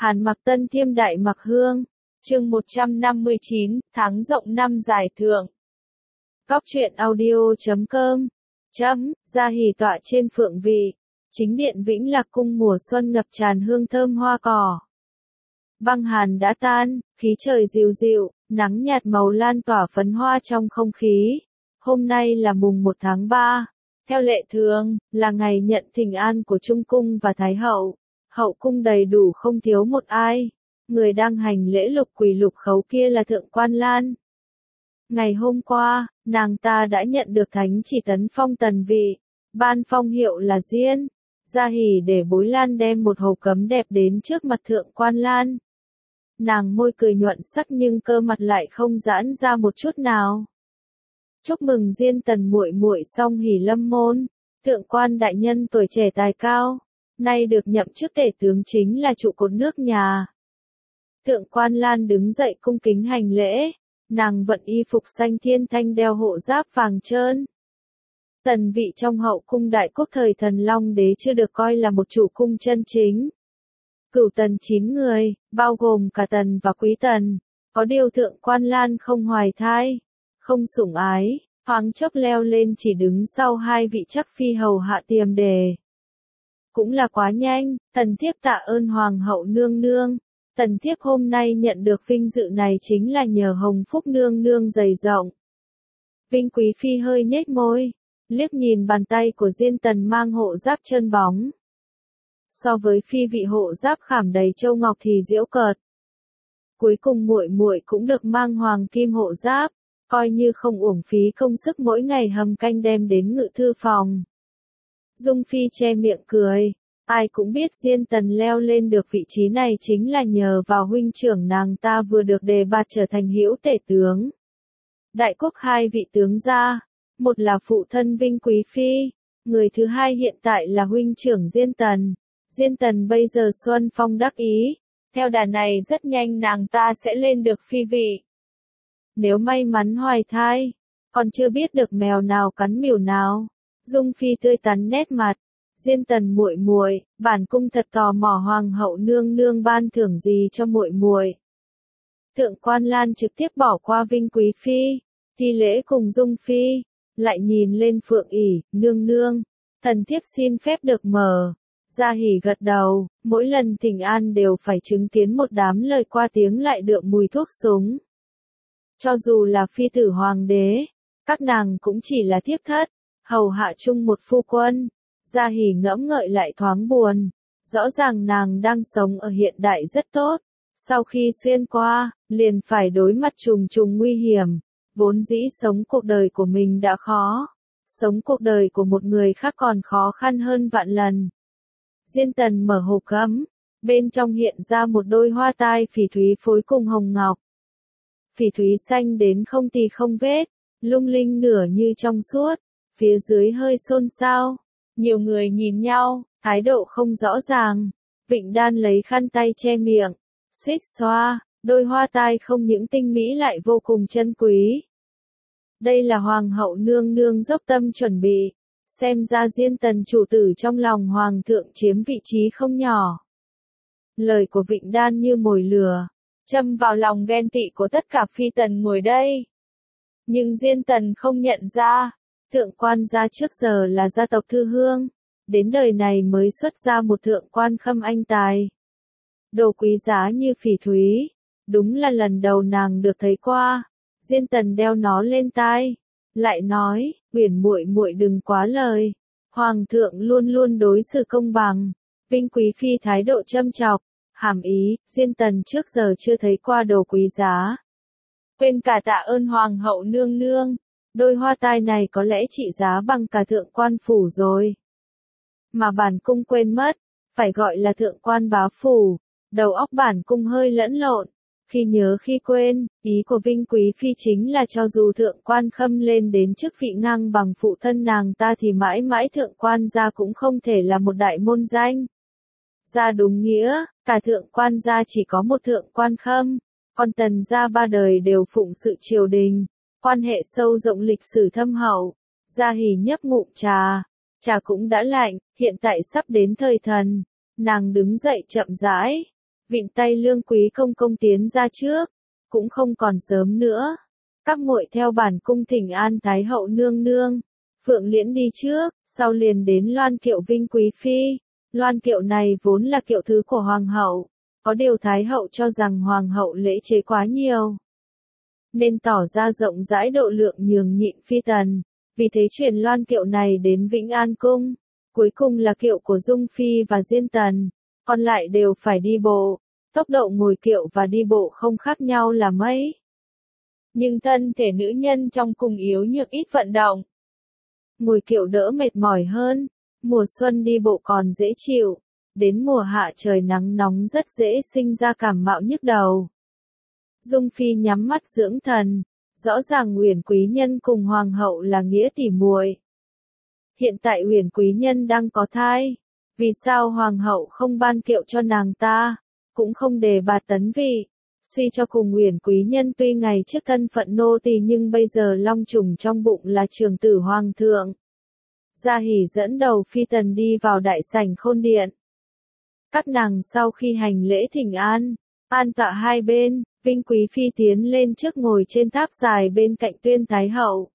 Hàn Mặc Tân Thiêm Đại Mặc Hương, chương 159, tháng rộng năm giải thượng. Góc truyện audio.com. Gia hỷ tọa trên phượng vị, chính điện Vĩnh Lạc cung mùa xuân ngập tràn hương thơm hoa cỏ. Băng hàn đã tan, khí trời dịu dịu, nắng nhạt màu lan tỏa phấn hoa trong không khí. Hôm nay là mùng 1 tháng 3. Theo lệ thường, là ngày nhận thỉnh an của Trung cung và Thái hậu. Hậu cung đầy đủ không thiếu một ai. Người đang hành lễ lục quỳ lục khấu kia là Thượng Quan Lan. Ngày hôm qua, nàng ta đã nhận được thánh chỉ tấn phong tần vị, ban phong hiệu là Diên. Gia hỉ để Bối Lan đem một hộp cấm đẹp đến trước mặt Thượng Quan Lan. Nàng môi cười nhuận sắc nhưng cơ mặt lại không giãn ra một chút nào. Chúc mừng Diên tần muội muội song hỷ lâm môn, Thượng Quan đại nhân tuổi trẻ tài cao, nay được nhậm chức tể tướng chính là trụ cột nước nhà. Thượng Quan Lan đứng dậy cung kính hành lễ, nàng vận y phục xanh thiên thanh đeo hộ giáp vàng trơn. Tần vị trong hậu cung đại quốc thời Thần Long đế chưa được coi là một trụ cung chân chính. Cửu tần 9 người, bao gồm cả tần và quý tần, có điều Thượng Quan Lan không hoài thai, không sủng ái, thoáng chốc leo lên chỉ đứng sau hai vị chắc phi hầu hạ Tiềm Đề. Cũng là quá nhanh, tần thiếp tạ ơn hoàng hậu nương nương. Tần thiếp hôm nay nhận được vinh dự này chính là nhờ Hồng Phúc nương nương dày rộng. Vinh Quý Phi hơi nhếch môi, liếc nhìn bàn tay của Diên tần mang hộ giáp trơn bóng. So với phi vị hộ giáp khảm đầy châu ngọc thì giễu cợt. Cuối cùng muội muội cũng được mang hoàng kim hộ giáp, coi như không uổng phí công sức mỗi ngày hầm canh đem đến ngự thư phòng. Dung Phi che miệng cười. Ai cũng biết Diên tần leo lên được vị trí này chính là nhờ vào huynh trưởng nàng ta vừa được đề bạt trở thành hữu tể tướng. Đại quốc hai vị tướng gia, một là phụ thân Vinh Quý Phi, người thứ hai hiện tại là huynh trưởng Diên tần. Diên tần bây giờ xuân phong đắc ý, theo đà này rất nhanh nàng ta sẽ lên được phi vị. Nếu may mắn hoài thai, còn chưa biết được mèo nào cắn mèo nào. Dung Phi tươi tắn nét mặt. Diên tần muội muội, bản cung thật tò mò hoàng hậu nương nương ban thưởng gì cho muội muội. Thượng Quan Lan trực tiếp bỏ qua Vinh Quý Phi, thi lễ cùng Dung Phi, lại nhìn lên Phượng ỷ, nương nương, thần thiếp xin phép được mở. Gia hỉ gật đầu, mỗi lần thỉnh an đều phải chứng kiến một đám lời qua tiếng lại đượm mùi thuốc súng. Cho dù là phi tử hoàng đế, các nàng cũng chỉ là thiếp thất, hầu hạ chung một phu quân. Gia hỉ ngẫm ngợi lại thoáng buồn, rõ ràng nàng đang sống ở hiện đại rất tốt, sau khi xuyên qua, liền phải đối mặt trùng trùng nguy hiểm, vốn dĩ sống cuộc đời của mình đã khó, sống cuộc đời của một người khác còn khó khăn hơn vạn lần. Diên tần mở hộp gấm, bên trong hiện ra một đôi hoa tai phỉ thúy phối cùng hồng ngọc. Phỉ thúy xanh đến không tì không vết, lung linh nửa như trong suốt, phía dưới hơi xôn xao. Nhiều người nhìn nhau, thái độ không rõ ràng. Vịnh Đan lấy khăn tay che miệng, suýt xoa, đôi hoa tai không những tinh mỹ lại vô cùng chân quý. Đây là hoàng hậu nương nương dốc tâm chuẩn bị, xem ra Diên tần chủ tử trong lòng hoàng thượng chiếm vị trí không nhỏ. Lời của Vịnh Đan như mồi lửa, châm vào lòng ghen tị của tất cả phi tần ngồi đây. Nhưng Diên tần không nhận ra. Thượng quan gia trước giờ là gia tộc thư hương, đến đời này mới xuất ra một thượng quan khâm anh tài. Đồ quý giá như phỉ thúy, đúng là lần đầu nàng được thấy qua. Diên tần đeo nó lên tai, lại nói, Uyển muội muội đừng quá lời, hoàng thượng luôn luôn đối xử công bằng. Vinh Quý Phi thái độ châm chọc, hàm ý, Diên tần trước giờ chưa thấy qua đồ quý giá. Quên cả tạ ơn hoàng hậu nương nương. Đôi hoa tai này có lẽ trị giá bằng cả thượng quan phủ rồi. Mà bản cung quên mất, phải gọi là thượng quan bá phủ, đầu óc bản cung hơi lẫn lộn. Khi nhớ khi quên, ý của Vinh Quý Phi chính là cho dù thượng quan khâm lên đến chức vị ngang bằng phụ thân nàng ta thì mãi mãi thượng quan gia cũng không thể là một đại môn danh. Ra đúng nghĩa, cả thượng quan gia chỉ có một thượng quan khâm, còn tần gia ba đời đều phụng sự triều đình. Quan hệ sâu rộng lịch sử thâm hậu. Gia hỉ nhấp ngụm trà, trà cũng đã lạnh, hiện tại sắp đến thời thần. Nàng đứng dậy chậm rãi, Vịn tay Lương Quý công công tiến ra trước, cũng không còn sớm nữa. Các muội theo bản cung thỉnh an Thái hậu nương nương. Phượng Liễn đi trước, sau liền đến loan kiệu Vinh Quý phi. Loan kiệu này vốn là kiệu thứ của hoàng hậu, có điều Thái hậu cho rằng hoàng hậu lễ chế quá nhiều, nên tỏ ra rộng rãi độ lượng nhường nhịn phi tần, vì thế chuyển loan kiệu này đến Vĩnh An cung. Cuối cùng là kiệu của Dung phi và Diên tần, còn lại đều phải đi bộ. Tốc độ ngồi kiệu và đi bộ không khác nhau là mấy. Nhưng thân thể nữ nhân trong cung yếu nhược ít vận động. Ngồi kiệu đỡ mệt mỏi hơn, mùa xuân đi bộ còn dễ chịu, đến mùa hạ trời nắng nóng rất dễ sinh ra cảm mạo nhức đầu. Dung phi nhắm mắt dưỡng thần, rõ ràng Uyển quý nhân cùng hoàng hậu là nghĩa tỉ muội. Hiện tại Uyển quý nhân đang có thai, vì sao hoàng hậu không ban kiệu cho nàng ta, cũng không đề bạt tấn vị. Suy cho cùng Uyển quý nhân tuy ngày trước thân phận nô tỳ nhưng bây giờ long trùng trong bụng là trưởng tử hoàng thượng. Gia Hỉ dẫn đầu phi tần đi vào đại sảnh Khôn điện. Các nàng sau khi hành lễ thỉnh an, an tọa hai bên, Vinh quý phi tiến lên trước ngồi trên tháp dài bên cạnh Tuyên Thái hậu.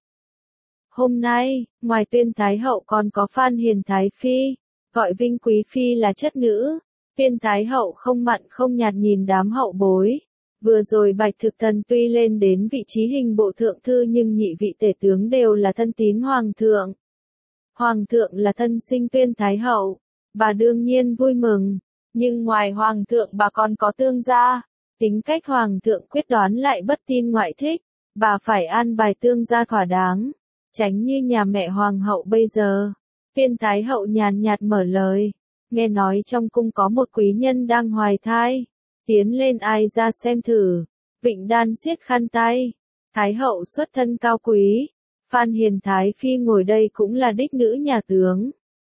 Hôm nay, ngoài Tuyên Thái hậu còn có Phan Hiền Thái phi, gọi Vinh quý phi là chất nữ. Tuyên Thái hậu không mặn không nhạt nhìn đám hậu bối. Vừa rồi Bạch Thực Thần tuy lên đến vị trí hình bộ thượng thư nhưng nhị vị tể tướng đều là thân tín hoàng thượng. Hoàng thượng là thân sinh Tuyên Thái hậu, bà đương nhiên vui mừng, nhưng ngoài hoàng thượng bà còn có tương gia, tính cách hoàng thượng quyết đoán lại bất tin ngoại thích, bà phải an bài tương gia thỏa đáng, tránh như nhà mẹ hoàng hậu bây giờ. Tuyên Thái hậu nhàn nhạt mở lời, nghe nói trong cung có một quý nhân đang hoài thai. Tiến lên ai ra xem thử. Vịnh Đan siết khăn tay. Thái hậu xuất thân cao quý. Phan Hiền Thái phi ngồi đây cũng là đích nữ nhà tướng.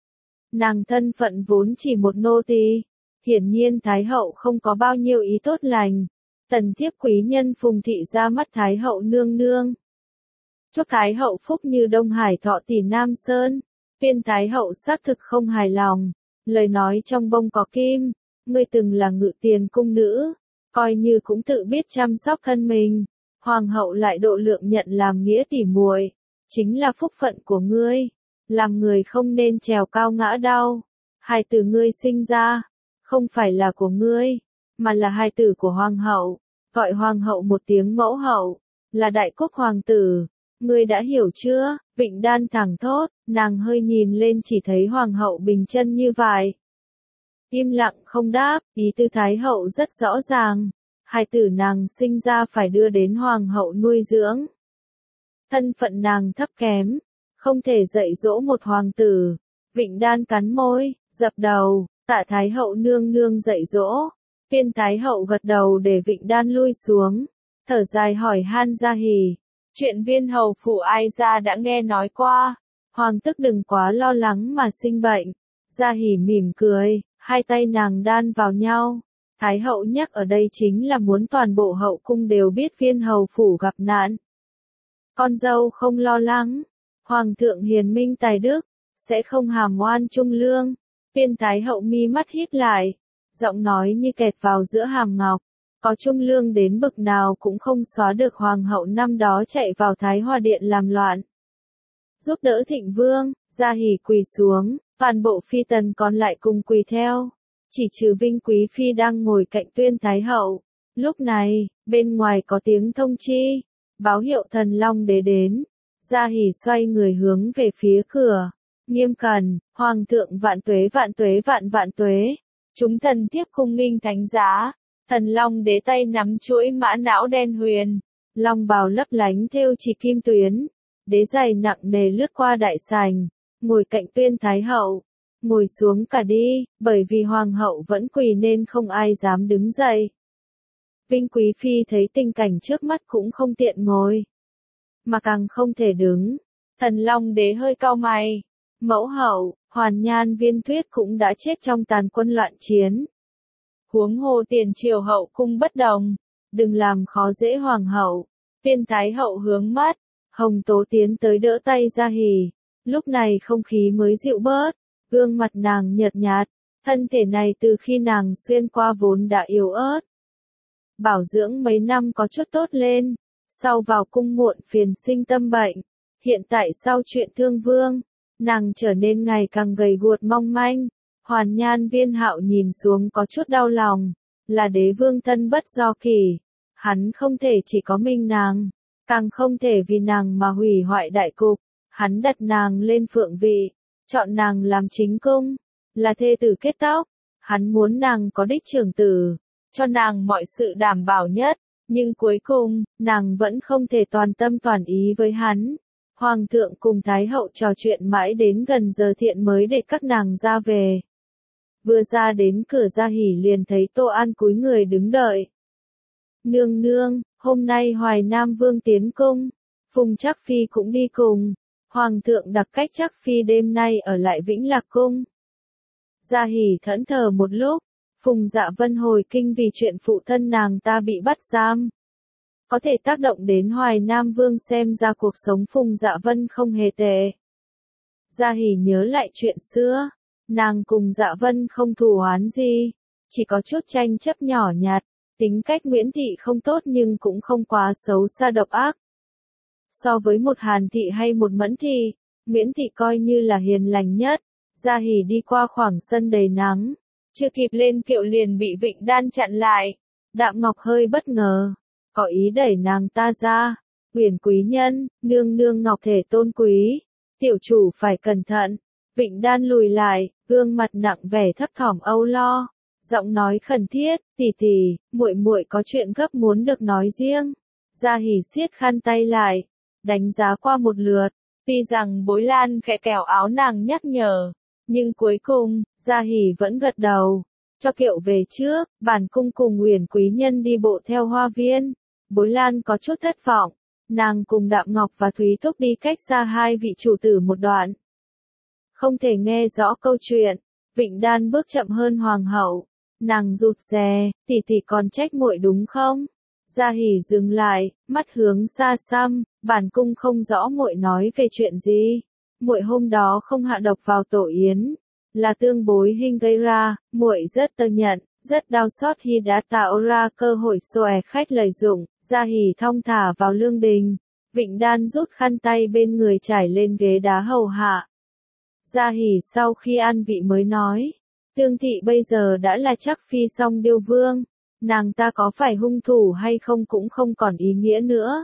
Nàng thân phận vốn chỉ một nô tỳ. Hiển nhiên Thái hậu không có bao nhiêu ý tốt lành. Tần thiếp quý nhân Phùng thị ra mắt Thái hậu nương nương. Chúc Thái hậu phúc như Đông Hải thọ tỷ Nam Sơn. Tuyên Thái hậu xác thực không hài lòng. Lời nói trong bông có kim. Ngươi từng là ngự tiền cung nữ, coi như cũng tự biết chăm sóc thân mình, hoàng hậu lại độ lượng nhận làm nghĩa tỉ muội, chính là phúc phận của ngươi, làm người không nên trèo cao ngã đau. Hài tử ngươi sinh ra, không phải là của ngươi, mà là hài tử của hoàng hậu, gọi hoàng hậu một tiếng mẫu hậu, là đại quốc hoàng tử, ngươi đã hiểu chưa? Vịnh Đan thẳng thốt, nàng hơi nhìn lên chỉ thấy hoàng hậu bình chân như vậy. Im lặng không đáp, ý tư Thái hậu rất rõ ràng, hài tử nàng sinh ra phải đưa đến hoàng hậu nuôi dưỡng. Thân phận nàng thấp kém, không thể dạy dỗ một hoàng tử. Vịnh Đan cắn môi, dập đầu, tạ Thái hậu nương nương dạy dỗ. Tuyên Thái hậu gật đầu để Vịnh Đan lui xuống, thở dài hỏi han Gia Hỉ. Chuyện viên hầu phủ ai ra đã nghe nói qua, hoàng tức đừng quá lo lắng mà sinh bệnh. Gia Hỉ mỉm cười. Hai tay nàng đan vào nhau. Thái hậu nhắc ở đây chính là muốn toàn bộ hậu cung đều biết viên hầu phủ gặp nạn. Con dâu không lo lắng. Hoàng thượng hiền minh tài đức, sẽ không hàm oan trung lương. Tuyên Thái hậu mi mắt híp lại. Giọng nói như kẹp vào giữa hàm ngọc. Có trung lương đến bực nào cũng không xóa được hoàng hậu năm đó chạy vào Thái Hòa điện làm loạn. Giúp đỡ Thịnh Vương, Gia Hỉ quỳ xuống. Toàn bộ phi tần còn lại cùng quỳ theo, chỉ trừ Vinh quý phi đang ngồi cạnh Tuyên Thái hậu. Lúc này, bên ngoài có tiếng thông chi, báo hiệu Thần Long Đế đến. Gia Hỉ xoay người hướng về phía cửa, nghiêm cẩn, hoàng thượng vạn tuế vạn tuế vạn vạn tuế. Chúng thần tiếp cung nghinh thánh giá. Thần Long Đế tay nắm chuỗi mã não đen huyền, long bào lấp lánh thêu chỉ kim tuyến, đế giày nặng nề lướt qua đại sảnh. Ngồi cạnh Tuyên Thái hậu, ngồi xuống cả đi, bởi vì hoàng hậu vẫn quỳ nên không ai dám đứng dậy. Vinh quý phi thấy tình cảnh trước mắt cũng không tiện ngồi, mà càng không thể đứng. Thần Long Đế hơi cau mày, mẫu hậu, Hoàn Nhan Viên Tuyết cũng đã chết trong tàn quân loạn chiến. Huống hồ tiền triều hậu cung bất đồng, đừng làm khó dễ hoàng hậu. Tuyên Thái hậu hướng mắt, Hồng Tố tiến tới đỡ tay Gia Hỉ. Lúc này không khí mới dịu bớt, gương mặt nàng nhợt nhạt, Thân thể này từ khi nàng xuyên qua vốn đã yếu ớt. Bảo dưỡng mấy năm có chút tốt lên, sau vào cung muộn phiền sinh tâm bệnh. Hiện tại sau chuyện Thương Vương, nàng trở nên ngày càng gầy guộc mong manh. Hoàn Nhan Viên Hạo nhìn xuống có chút đau lòng, là đế vương thân bất do kỷ. Hắn không thể chỉ có mình nàng, càng không thể vì nàng mà hủy hoại đại cục. Hắn đặt nàng lên phượng vị, chọn nàng làm chính cung, là thê tử kết tóc. Hắn muốn nàng có đích trưởng tử, cho nàng mọi sự đảm bảo nhất. Nhưng cuối cùng, nàng vẫn không thể toàn tâm toàn ý với hắn. Hoàng thượng cùng Thái hậu trò chuyện mãi đến gần giờ thiện mới để các nàng ra về. Vừa ra đến cửa Gia Hỉ liền thấy Tô An cúi người đứng đợi. Nương nương, hôm nay Hoài Nam Vương tiến cung, Phùng Trác Phi cũng đi cùng. Hoàng thượng đặc cách Trác Phi đêm nay ở lại Vĩnh Lạc Cung. Gia Hỉ thẫn thờ một lúc, Phùng Dạ Vân hồi kinh vì chuyện phụ thân nàng ta bị bắt giam. Có thể tác động đến Hoài Nam Vương, xem ra cuộc sống Phùng Dạ Vân không hề tệ. Gia Hỉ nhớ lại chuyện xưa, nàng cùng Dạ Vân không thù oán gì, chỉ có chút tranh chấp nhỏ nhặt. Tính cách Nguyễn Thị không tốt nhưng cũng không quá xấu xa độc ác. So với một Hàn Thị hay một Mẫn Thị, Nguyễn Thị coi như là hiền lành nhất. Gia Hỉ đi qua khoảng sân đầy nắng, chưa kịp lên kiệu liền bị Vịnh Đan chặn lại. Đạm Ngọc hơi bất ngờ, có ý đẩy nàng ta ra. Uyển quý nhân, nương nương Ngọc thể tôn quý, tiểu chủ phải cẩn thận. Vịnh Đan lùi lại, gương mặt nặng vẻ thấp thỏm âu lo, giọng nói khẩn thiết, tỷ tỷ, muội muội có chuyện gấp muốn được nói riêng. Gia Hỉ siết khăn tay lại, đánh giá qua một lượt, tuy rằng Bối Lan khẽ kéo áo nàng nhắc nhở, nhưng cuối cùng, Gia Hỉ vẫn gật đầu. Cho kiệu về trước, bản cung cùng Uyển quý nhân đi bộ theo hoa viên. Bối Lan có chút thất vọng, nàng cùng Đạm Ngọc và Thúy Thúc đi cách xa hai vị chủ tử một đoạn. Không thể nghe rõ câu chuyện. Vịnh Đan bước chậm hơn hoàng hậu, nàng rụt rè, tỷ tỷ còn trách muội đúng không? Gia Hỉ dừng lại, mắt hướng xa xăm, bản cung không rõ muội nói về chuyện gì. Muội hôm đó không hạ độc vào tổ yến, là Tương Bối Hinh gây ra, muội rất tơ nhận, rất đau xót khi đã tạo ra cơ hội xòe khách lợi dụng. Gia Hỉ thong thả vào lương đình, Vịnh Đan rút khăn tay bên người trải lên ghế đá hầu hạ. Gia Hỉ sau khi an vị mới nói, Tương thị bây giờ đã là Trác Phi song điêu vương, nàng ta có phải hung thủ hay không cũng không còn ý nghĩa nữa.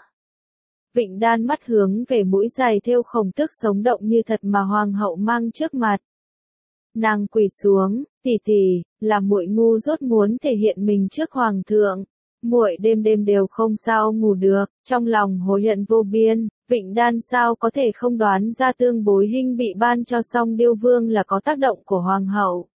Vịnh Đan mắt hướng về mũi giày thêu khổng tước sống động như thật mà hoàng hậu mang trước mặt. Nàng quỳ xuống, tỷ tỷ, là muội ngu dốt muốn thể hiện mình trước hoàng thượng. Muội đêm đêm đều không sao ngủ được, trong lòng hối hận vô biên. Vịnh Đan sao có thể không đoán ra Tương Bối Hinh bị ban cho song điêu vương là có tác động của hoàng hậu.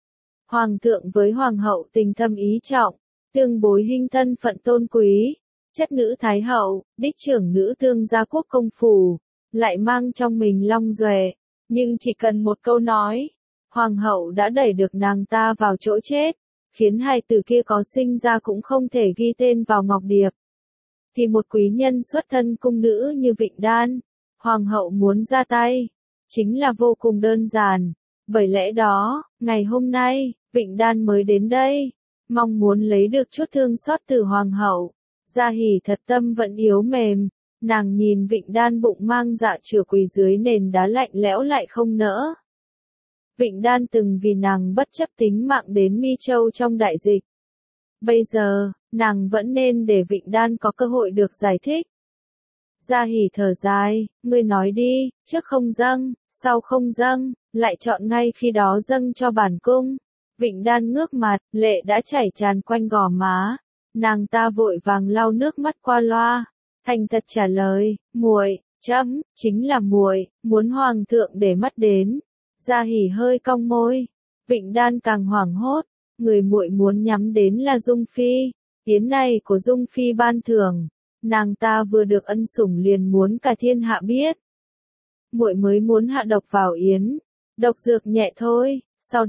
Hoàng thượng với hoàng hậu tình thâm ý trọng, Tương Bối Hinh thân phận tôn quý, chất nữ thái hậu, đích trưởng nữ Tương gia quốc công phủ, lại mang trong mình long duệ, nhưng chỉ cần một câu nói, hoàng hậu đã đẩy được nàng ta vào chỗ chết, khiến hai từ kia có sinh ra cũng không thể ghi tên vào ngọc điệp. Thì một quý nhân xuất thân cung nữ như Vịnh Đan, hoàng hậu muốn ra tay, chính là vô cùng đơn giản. Bởi lẽ đó, ngày hôm nay, Vịnh Đan mới đến đây, mong muốn lấy được chút thương xót từ hoàng hậu. Gia Hỉ thật tâm vẫn yếu mềm, nàng nhìn Vịnh Đan bụng mang dạ chửa quỳ dưới nền đá lạnh lẽo lại không nỡ. Vịnh Đan từng vì nàng bất chấp tính mạng đến Mi Châu trong đại dịch. Bây giờ, nàng vẫn nên để Vịnh Đan có cơ hội được giải thích. Gia Hỉ thở dài, ngươi nói đi, trước không dâng, sau không dâng, lại chọn ngay khi đó dâng cho bản cung. Vịnh Đan ngước mặt, lệ đã chảy tràn quanh gò má. Nàng ta vội vàng lau nước mắt qua loa, thành thật trả lời, muội, chấm, chính là muội, muốn hoàng thượng để mắt đến. Gia Hỉ hơi cong môi, Vịnh Đan càng hoảng hốt, người muội muốn nhắm đến là Dung Phi, yến này của Dung Phi ban thưởng, nàng ta vừa được ân sủng liền muốn cả thiên hạ biết. Muội mới muốn hạ độc vào yến, độc dược nhẹ thôi,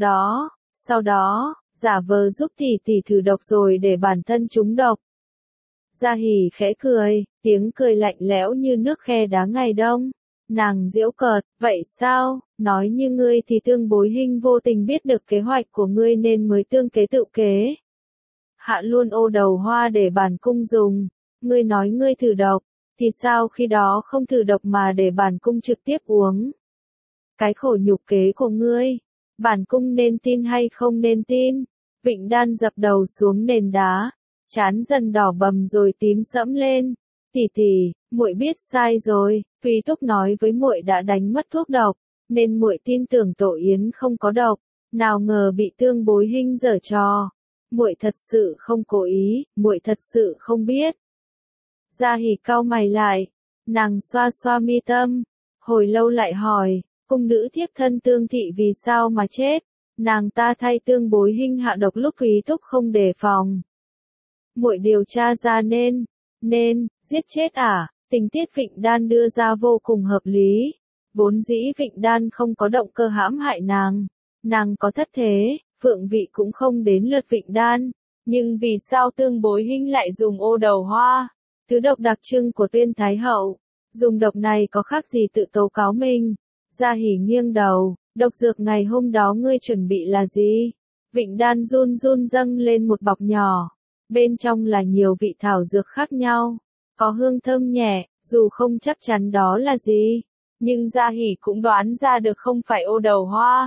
sau đó, giả vờ giúp tỷ tỷ thử độc rồi để bản thân trúng độc. Gia Hỉ khẽ cười, tiếng cười lạnh lẽo như nước khe đá ngày đông. Nàng giễu cợt, vậy sao, nói như ngươi thì Tương Bối Hinh vô tình biết được kế hoạch của ngươi nên mới tương kế tự kế. Hạ luôn ô đầu hoa để bản cung dùng, ngươi nói ngươi thử độc, thì sao khi đó không thử độc mà để bản cung trực tiếp uống. Cái khổ nhục kế của ngươi, bản cung nên tin hay không nên tin? Vịnh Đan dập đầu xuống nền đá, trán dần đỏ bầm rồi tím sẫm lên. Tỷ tỷ, muội biết sai rồi, Thúy Túc nói với muội đã đánh mất thuốc độc, nên muội tin tưởng Tổ Yến không có độc, nào ngờ bị Tương Bối Hinh giở trò. Muội thật sự không cố ý, muội thật sự không biết. Gia Hỉ cau mày lại, nàng xoa xoa mi tâm, hồi lâu lại hỏi, cung nữ thiếp thân Tương thị vì sao mà chết? Nàng ta thay Tương Bối Hinh hạ độc lúc Thúy Túc không đề phòng. Muội điều tra ra nên giết chết à? Tình tiết Vịnh Đan đưa ra vô cùng hợp lý. Vốn dĩ Vịnh Đan không có động cơ hãm hại nàng có thất thế, phượng vị cũng không đến lượt Vịnh Đan. Nhưng vì sao Tương Bối Hinh lại dùng ô đầu hoa? Thứ độc đặc trưng của Tuyên Thái Hậu. Dùng độc này có khác gì tự tố cáo mình? Gia Hỉ nghiêng đầu, độc dược ngày hôm đó ngươi chuẩn bị là gì? Vịnh Đan run run dâng lên một bọc nhỏ. Bên trong là nhiều vị thảo dược khác nhau. Có hương thơm nhẹ, dù không chắc chắn đó là gì. Nhưng Gia Hỉ cũng đoán ra được không phải ô đầu hoa.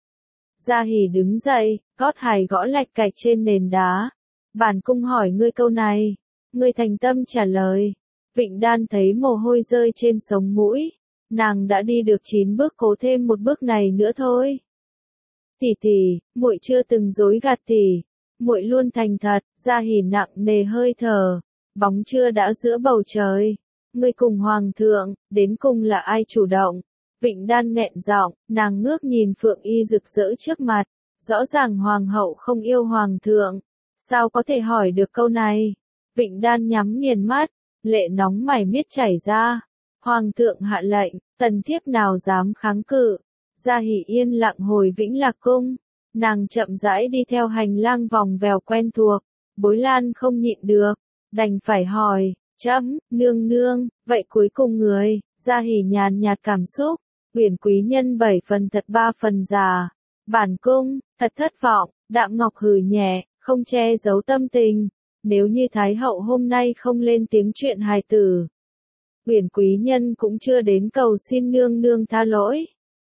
Gia Hỉ đứng dậy, gót hài gõ lạch cạch trên nền đá. Bản cung hỏi ngươi câu này. Ngươi thành tâm trả lời. Vịnh Đan thấy mồ hôi rơi trên sống mũi. Nàng đã đi được 9 bước, cố thêm một bước này nữa thôi. Tỷ tỷ, muội chưa từng dối gạt tỷ. Muội luôn thành thật. Gia Hỉ nặng nề hơi thở. Bóng trưa đã giữa bầu trời. Ngươi cùng hoàng thượng, đến cùng là ai chủ động? Vịnh Đan nghẹn giọng, nàng ngước nhìn Phượng Y rực rỡ trước mặt. Rõ ràng hoàng hậu không yêu hoàng thượng. Sao có thể hỏi được câu này? Vịnh Đan nhắm nghiền mắt, lệ nóng mày miết chảy ra. Hoàng thượng hạ lệnh, tần thiếp nào dám kháng cự. Gia Hỉ yên lặng hồi Vĩnh Lạc cung. Nàng chậm rãi đi theo hành lang vòng vèo quen thuộc. Bối Lan không nhịn được, đành phải hỏi, chấm, nương nương, vậy cuối cùng người? Gia Hỉ nhàn nhạt cảm xúc, Uyển quý nhân 7 phần thật 3 phần giả. Bản cung, thật thất vọng. Đạm Ngọc hừ nhẹ, không che giấu tâm tình. Nếu như Thái hậu hôm nay không lên tiếng chuyện hài tử, Uyển quý nhân cũng chưa đến cầu xin nương nương tha lỗi.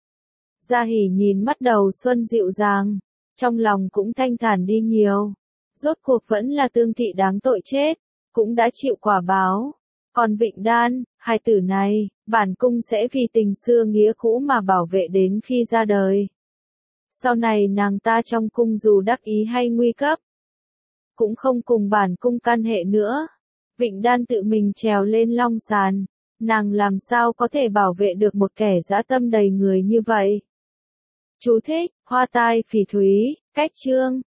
Gia Hỉ nhìn mắt đầu xuân dịu dàng, trong lòng cũng thanh thản đi nhiều. Rốt cuộc vẫn là Tương thị đáng tội chết, cũng đã chịu quả báo. Còn Vịnh Đan, hài tử này, bản cung sẽ vì tình xưa nghĩa cũ mà bảo vệ đến khi ra đời. Sau này nàng ta trong cung dù đắc ý hay nguy cấp, cũng không cùng bản cung can hệ nữa. Vịnh Đan tự mình trèo lên long sàn, nàng làm sao có thể bảo vệ được một kẻ dã tâm đầy người như vậy. Chú thích, hoa tai phỉ thúy, cách chương.